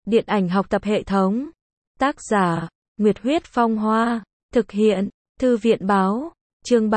Điện ảnh học tập hệ thống. Tác giả, Nguyệt Huyết Phong Hoa. Thực hiện, Thư viện báo. Chương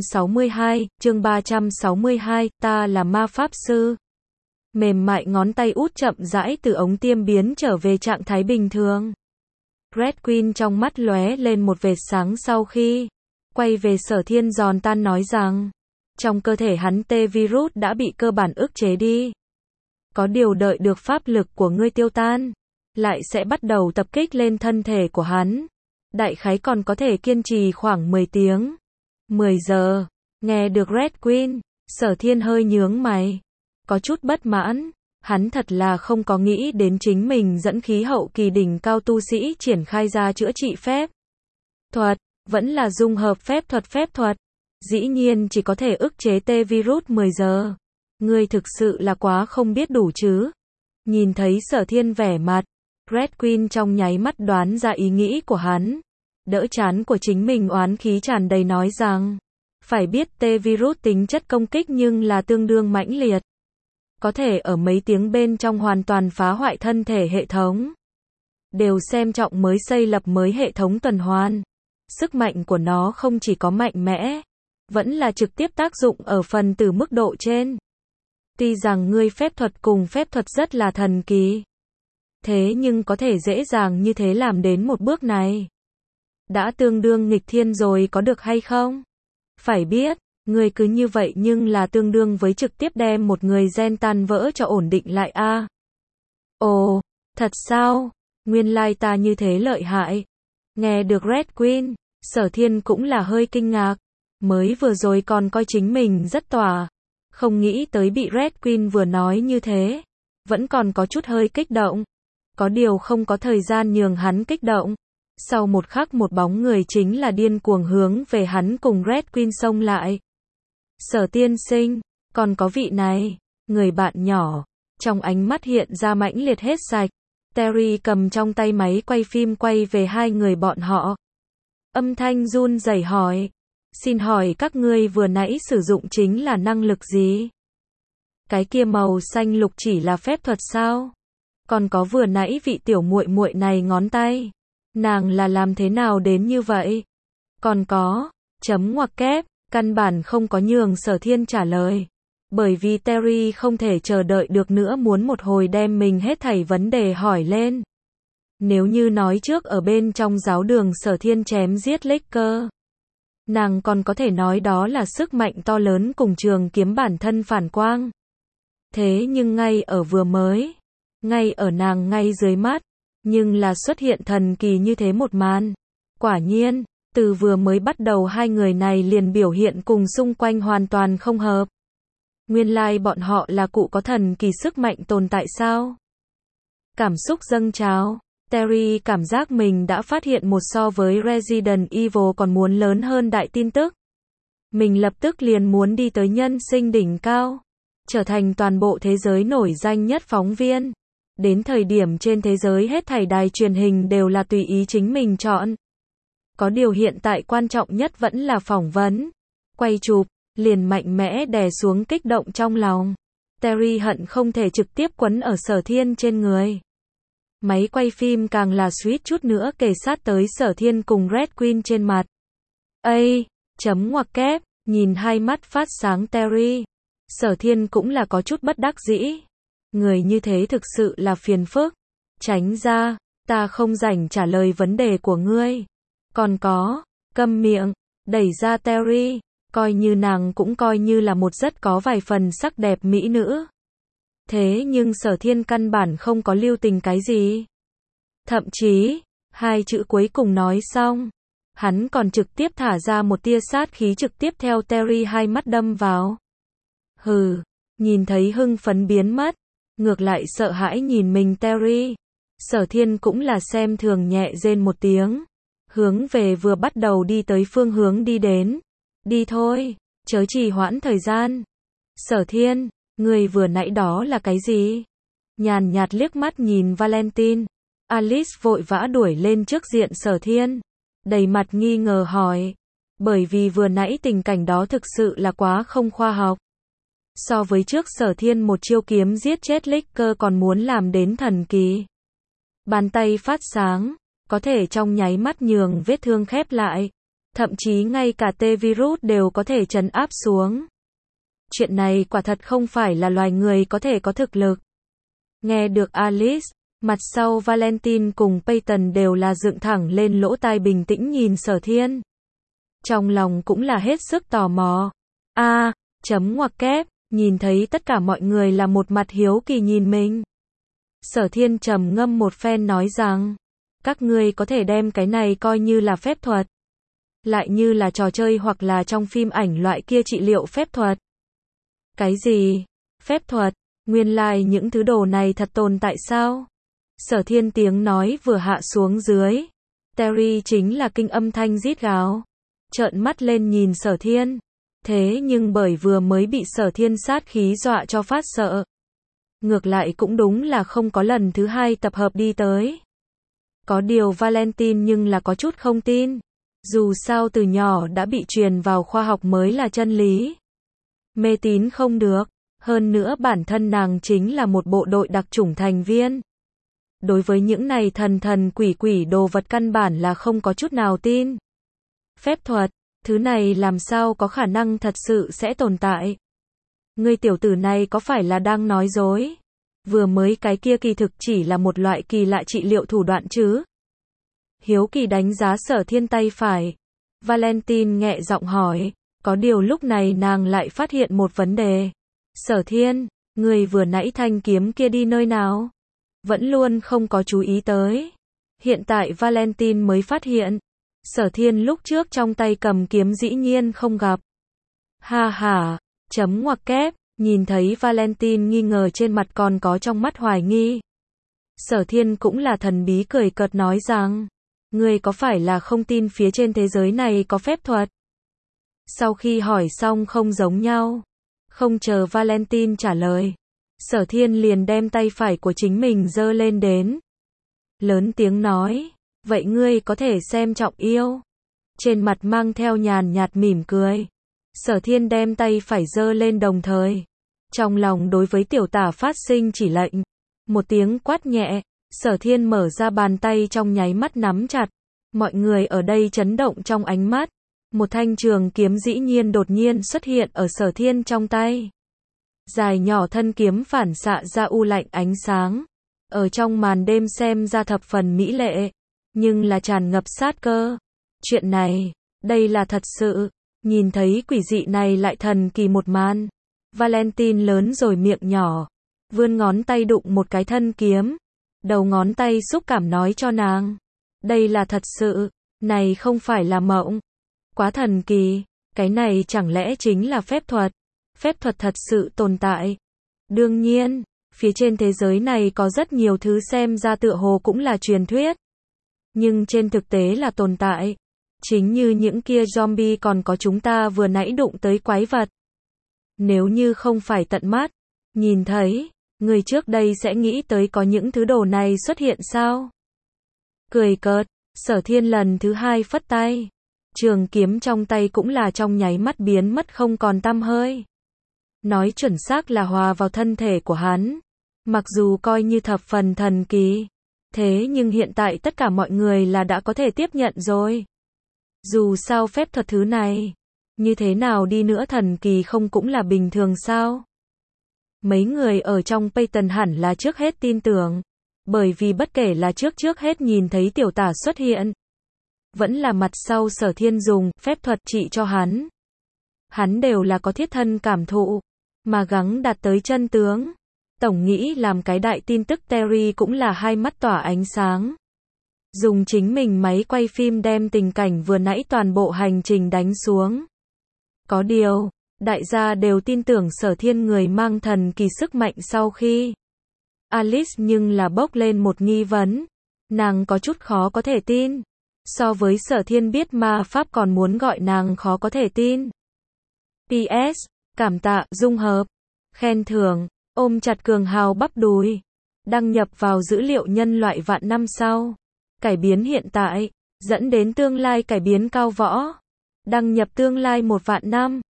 362, ta là ma pháp sư. Mềm mại ngón tay út chậm rãi từ ống tiêm biến trở về trạng thái bình thường. Red Queen trong mắt lóe lên một vệt sáng sau khi quay về Sở Thiên giòn tan nói rằng, trong cơ thể hắn T-virus đã bị cơ bản ức chế đi. Có điều đợi được pháp lực của ngươi tiêu tan, lại sẽ bắt đầu tập kích lên thân thể của hắn. Đại khái còn có thể kiên trì khoảng 10 tiếng. 10 giờ, nghe được Red Queen, Sở Thiên hơi nhướng mày. Có chút bất mãn, hắn thật là không có nghĩ đến chính mình dẫn khí hậu kỳ đỉnh cao tu sĩ triển khai ra chữa trị phép thuật, vẫn là dung hợp phép thuật. Dĩ nhiên chỉ có thể ức chế T-virus 10 giờ. Ngươi thực sự là quá không biết đủ chứ. Nhìn thấy Sở Thiên vẻ mặt, Red Queen trong nháy mắt đoán ra ý nghĩ của hắn. Đỡ trán của chính mình oán khí tràn đầy nói rằng, phải biết T-virus tính chất công kích nhưng là tương đương mãnh liệt. Có thể ở mấy tiếng bên trong hoàn toàn phá hoại thân thể hệ thống. Đều xem trọng mới xây lập mới hệ thống tuần hoàn. Sức mạnh của nó không chỉ có mạnh mẽ, vẫn là trực tiếp tác dụng ở phần tử mức độ trên. Tuy rằng ngươi phép thuật cùng phép thuật rất là thần kỳ, thế nhưng có thể dễ dàng như thế làm đến một bước này, đã tương đương nghịch thiên rồi có được hay không? Phải biết, ngươi cứ như vậy nhưng là tương đương với trực tiếp đem một người gen tan vỡ cho ổn định lại a. Ồ, thật sao? Nguyên lai ta như thế lợi hại. Nghe được Red Queen, Sở Thiên cũng là hơi kinh ngạc. Mới vừa rồi còn coi chính mình rất tỏa. Không nghĩ tới bị Red Queen vừa nói như thế. Vẫn còn có chút hơi kích động. Có điều không có thời gian nhường hắn kích động. Sau một khắc một bóng người chính là điên cuồng hướng về hắn cùng Red Queen xông lại. Sở tiên sinh, còn có vị này, người bạn nhỏ. Trong ánh mắt hiện ra mãnh liệt hết sạch. Terry cầm trong tay máy quay phim quay về hai người bọn họ. Âm thanh run rẩy hỏi. Xin hỏi các ngươi vừa nãy sử dụng chính là năng lực gì? Cái kia màu xanh lục chỉ là phép thuật sao? Còn có vừa nãy vị tiểu muội muội này ngón tay. Nàng là làm thế nào đến như vậy? Còn có, chấm ngoặc kép, căn bản không có nhường Sở Thiên trả lời. Bởi vì Terry không thể chờ đợi được nữa muốn một hồi đem mình hết thảy vấn đề hỏi lên. Nếu như nói trước ở bên trong giáo đường Sở Thiên chém giết Laker, nàng còn có thể nói đó là sức mạnh to lớn cùng trường kiếm bản thân phản quang. Thế nhưng ngay ở vừa mới, ngay ở nàng ngay dưới mắt, nhưng là xuất hiện thần kỳ như thế một màn. Quả nhiên, từ vừa mới bắt đầu hai người này liền biểu hiện cùng xung quanh hoàn toàn không hợp. Nguyên lai bọn họ là cụ có thần kỳ sức mạnh tồn tại sao? Cảm xúc dâng trào. Terry cảm giác mình đã phát hiện một so với Resident Evil còn muốn lớn hơn đại tin tức. Mình lập tức liền muốn đi tới nhân sinh đỉnh cao, trở thành toàn bộ thế giới nổi danh nhất phóng viên. Đến thời điểm trên thế giới hết thảy đài truyền hình đều là tùy ý chính mình chọn. Có điều hiện tại quan trọng nhất vẫn là phỏng vấn, quay chụp, liền mạnh mẽ đè xuống kích động trong lòng. Terry hận không thể trực tiếp quấn ở Sở Thiên trên người. Máy quay phim càng là suýt chút nữa kề sát tới Sở Thiên cùng Red Queen trên mặt. Ây, chấm ngoặc kép, nhìn hai mắt phát sáng Terry. Sở Thiên cũng là có chút bất đắc dĩ. Người như thế thực sự là phiền phức. Tránh ra, ta không rảnh trả lời vấn đề của ngươi. Còn có, câm miệng, đẩy ra Terry. Coi như nàng cũng coi như là một rất có vài phần sắc đẹp mỹ nữ. Thế nhưng Sở Thiên căn bản không có lưu tình cái gì. Thậm chí, hai chữ cuối cùng nói xong, hắn còn trực tiếp thả ra một tia sát khí trực tiếp theo Terry hai mắt đâm vào. Hừ, nhìn thấy hưng phấn biến mất, ngược lại sợ hãi nhìn mình Terry. Sở Thiên cũng là xem thường nhẹ rên một tiếng, hướng về vừa bắt đầu đi tới phương hướng đi đến. Đi thôi, chớ trì hoãn thời gian. Sở Thiên, người vừa nãy đó là cái gì? Nhàn nhạt liếc mắt nhìn Valentine. Alice vội vã đuổi lên trước diện Sở Thiên, đầy mặt nghi ngờ hỏi. Bởi vì vừa nãy tình cảnh đó thực sự là quá không khoa học. So với trước Sở Thiên một chiêu kiếm giết chết Laker còn muốn làm đến thần kỳ. Bàn tay phát sáng, có thể trong nháy mắt nhường vết thương khép lại. Thậm chí ngay cả T-virus đều có thể trấn áp xuống. Chuyện này quả thật không phải là loài người có thể có thực lực. Nghe được Alice, mặt sau Valentine cùng Peyton đều là dựng thẳng lên lỗ tai bình tĩnh nhìn Sở Thiên. Trong lòng cũng là hết sức tò mò. Chấm ngoặc kép, nhìn thấy tất cả mọi người là một mặt hiếu kỳ nhìn mình. Sở Thiên trầm ngâm một phen nói rằng, các ngươi có thể đem cái này coi như là phép thuật. Lại như là trò chơi hoặc là trong phim ảnh loại kia trị liệu phép thuật. Cái gì? Phép thuật? Nguyên lai những thứ đồ này thật tồn tại sao? Sở Thiên tiếng nói vừa hạ xuống dưới. Terry chính là kinh âm thanh rít gào. Trợn mắt lên nhìn Sở Thiên. Thế nhưng bởi vừa mới bị Sở Thiên sát khí dọa cho phát sợ. Ngược lại cũng đúng là không có lần thứ hai tập hợp đi tới. Có điều Valentine nhưng là có chút không tin. Dù sao từ nhỏ đã bị truyền vào khoa học mới là chân lý. Mê tín không được. Hơn nữa bản thân nàng chính là một bộ đội đặc chủng thành viên. Đối với những này thần quỷ đồ vật căn bản là không có chút nào tin. Phép thuật, thứ này làm sao có khả năng thật sự sẽ tồn tại. Ngươi tiểu tử này có phải là đang nói dối? Vừa mới cái kia kỳ thực chỉ là một loại kỳ lạ trị liệu thủ đoạn chứ? Hiếu kỳ đánh giá Sở Thiên tay phải. Valentine nhẹ giọng hỏi, có điều lúc này nàng lại phát hiện một vấn đề. Sở Thiên, người vừa nãy thanh kiếm kia đi nơi nào? Vẫn luôn không có chú ý tới. Hiện tại Valentine mới phát hiện. Sở Thiên lúc trước trong tay cầm kiếm dĩ nhiên không gặp. Ha ha, chấm ngoặc kép, nhìn thấy Valentine nghi ngờ trên mặt còn có trong mắt hoài nghi. Sở Thiên cũng là thần bí cười cợt nói rằng, người có phải là không tin phía trên thế giới này có phép thuật? Sau khi hỏi xong không giống nhau. Không chờ Valentine trả lời. Sở Thiên liền đem tay phải của chính mình giơ lên đến. Lớn tiếng nói, vậy ngươi có thể xem trọng yêu. Trên mặt mang theo nhàn nhạt mỉm cười. Sở Thiên đem tay phải giơ lên đồng thời. Trong lòng đối với tiểu tả phát sinh chỉ lệnh. Một tiếng quát nhẹ, Sở Thiên mở ra bàn tay trong nháy mắt nắm chặt. Mọi người ở đây chấn động trong ánh mắt. Một thanh trường kiếm dĩ nhiên đột nhiên xuất hiện ở Sở Thiên trong tay. Dài nhỏ thân kiếm phản xạ ra u lạnh ánh sáng. Ở trong màn đêm xem ra thập phần mỹ lệ. Nhưng là tràn ngập sát cơ. Chuyện này, đây là thật sự. Nhìn thấy quỷ dị này lại thần kỳ một màn. Valentine lớn rồi miệng nhỏ. Vươn ngón tay đụng một cái thân kiếm. Đầu ngón tay xúc cảm nói cho nàng. Đây là thật sự. Này không phải là mộng. Quá thần kỳ. Cái này chẳng lẽ chính là phép thuật. Phép thuật thật sự tồn tại. Đương nhiên, phía trên thế giới này có rất nhiều thứ xem ra tựa hồ cũng là truyền thuyết. Nhưng trên thực tế là tồn tại. Chính như những kia zombie còn có chúng ta vừa nãy đụng tới quái vật. Nếu như không phải tận mắt, nhìn thấy, người trước đây sẽ nghĩ tới có những thứ đồ này xuất hiện sao? Cười cợt, Sở Thiên lần thứ hai phất tay. Trường kiếm trong tay cũng là trong nháy mắt biến mất không còn tăm hơi. Nói chuẩn xác là hòa vào thân thể của hắn. Mặc dù coi như thập phần thần kỳ. Thế nhưng hiện tại tất cả mọi người là đã có thể tiếp nhận rồi. Dù sao phép thuật thứ này, như thế nào đi nữa thần kỳ không cũng là bình thường sao? Mấy người ở trong Peyton hẳn là trước hết tin tưởng. Bởi vì bất kể là trước hết nhìn thấy tiểu tả xuất hiện. Vẫn là mặt sau Sở Thiên dùng phép thuật trị cho hắn. Hắn đều là có thiết thân cảm thụ. Mà gắng đạt tới chân tướng. Tổng nghĩ làm cái đại tin tức Terry cũng là hai mắt tỏa ánh sáng. Dùng chính mình máy quay phim đem tình cảnh vừa nãy toàn bộ hành trình đánh xuống. Có điều, đại gia đều tin tưởng Sở Thiên người mang thần kỳ sức mạnh sau khi. Alice nhưng là bốc lên một nghi vấn. Nàng có chút khó có thể tin. So với Sở Thiên biết ma pháp còn muốn gọi nàng khó có thể tin. PS, cảm tạ, dung hợp, khen thưởng, ôm chặt cường hào bắp đùi. Đăng nhập vào dữ liệu nhân loại vạn năm sau. Cải biến hiện tại, dẫn đến tương lai cải biến cao võ. Đăng nhập tương lai 1 vạn năm.